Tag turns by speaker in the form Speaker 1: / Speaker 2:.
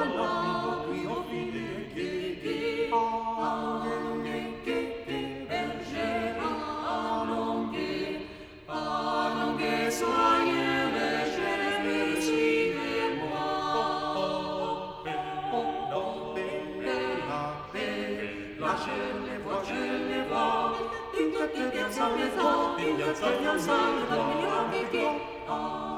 Speaker 1: allons, puis au filet, allons gai, berger, allons gai, soyez légers, suivez-moi. Dans la paix, lâchez les voix, il y a très bien ça les voix, il y a très bien ça les voix.